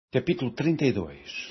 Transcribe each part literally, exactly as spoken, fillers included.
Capítulo trinta e dois.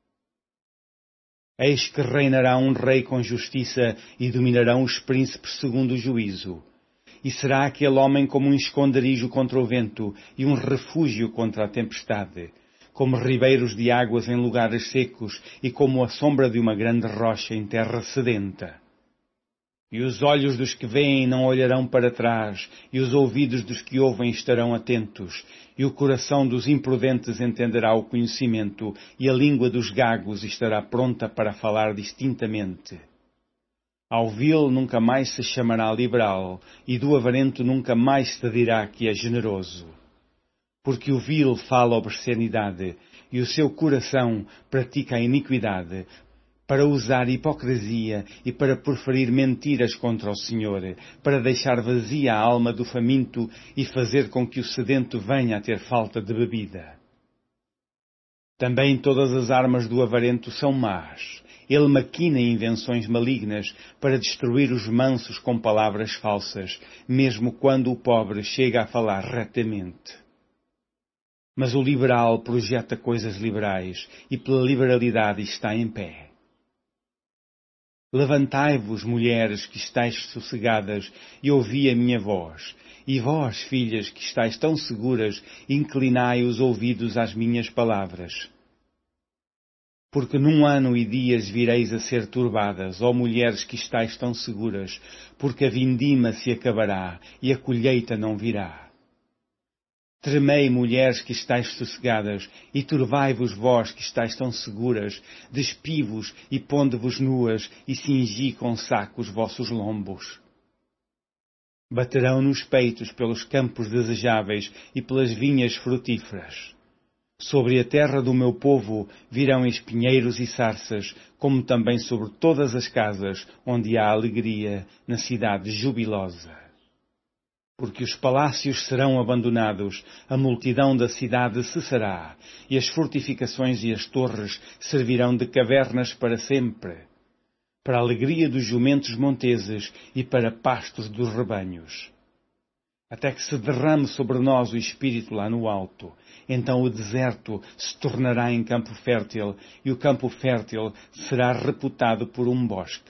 Eis que reinará um rei com justiça e dominarão os príncipes segundo o juízo. E será aquele homem como um esconderijo contra o vento e um refúgio contra a tempestade, como ribeiros de águas em lugares secos e como a sombra de uma grande rocha em terra sedenta. E os olhos dos que veem não olharão para trás, e os ouvidos dos que ouvem estarão atentos, e o coração dos imprudentes entenderá o conhecimento, e a língua dos gagos estará pronta para falar distintamente. Ao vil nunca mais se chamará liberal, e do avarento nunca mais se dirá que é generoso. Porque o vil fala obscenidade, e o seu coração pratica a iniquidade, para usar hipocrisia e para proferir mentiras contra o Senhor, para deixar vazia a alma do faminto e fazer com que o sedento venha a ter falta de bebida. Também todas as armas do avarento são más. Ele maquina invenções malignas para destruir os mansos com palavras falsas, mesmo quando o pobre chega a falar retamente. Mas o liberal projeta coisas liberais e pela liberalidade está em pé. Levantai-vos, mulheres que estáis sossegadas, e ouvi a minha voz. E vós, filhas que estáis tão seguras, inclinai os ouvidos às minhas palavras. Porque num ano e dias vireis a ser turbadas, ó mulheres que estáis tão seguras, porque a vindima se acabará e a colheita não virá. Tremei, mulheres que estáis sossegadas, e turbai-vos vós que estáis tão seguras, despi-vos e ponde-vos nuas, e cingi com saco os vossos lombos. Baterão nos peitos pelos campos desejáveis e pelas vinhas frutíferas. Sobre a terra do meu povo virão espinheiros e sarças, como também sobre todas as casas onde há alegria, na cidade jubilosa. Porque os palácios serão abandonados, a multidão da cidade cessará, e as fortificações e as torres servirão de cavernas para sempre, para a alegria dos jumentos monteses e para pastos dos rebanhos. Até que se derrame sobre nós o Espírito lá no alto, então o deserto se tornará em campo fértil, e o campo fértil será reputado por um bosque.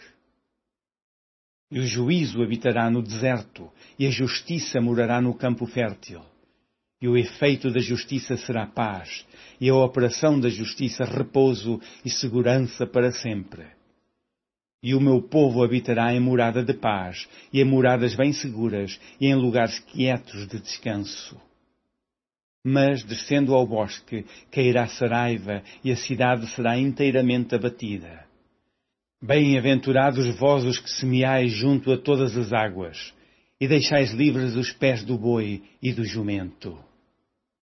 E o juízo habitará no deserto, e a justiça morará no campo fértil. E o efeito da justiça será paz, e a operação da justiça repouso e segurança para sempre. E o meu povo habitará em morada de paz, e em moradas bem seguras, e em lugares quietos de descanso. Mas, descendo ao bosque, cairá saraiva, e a cidade será inteiramente abatida. Bem-aventurados vós os que semeais junto a todas as águas, e deixais livres os pés do boi e do jumento.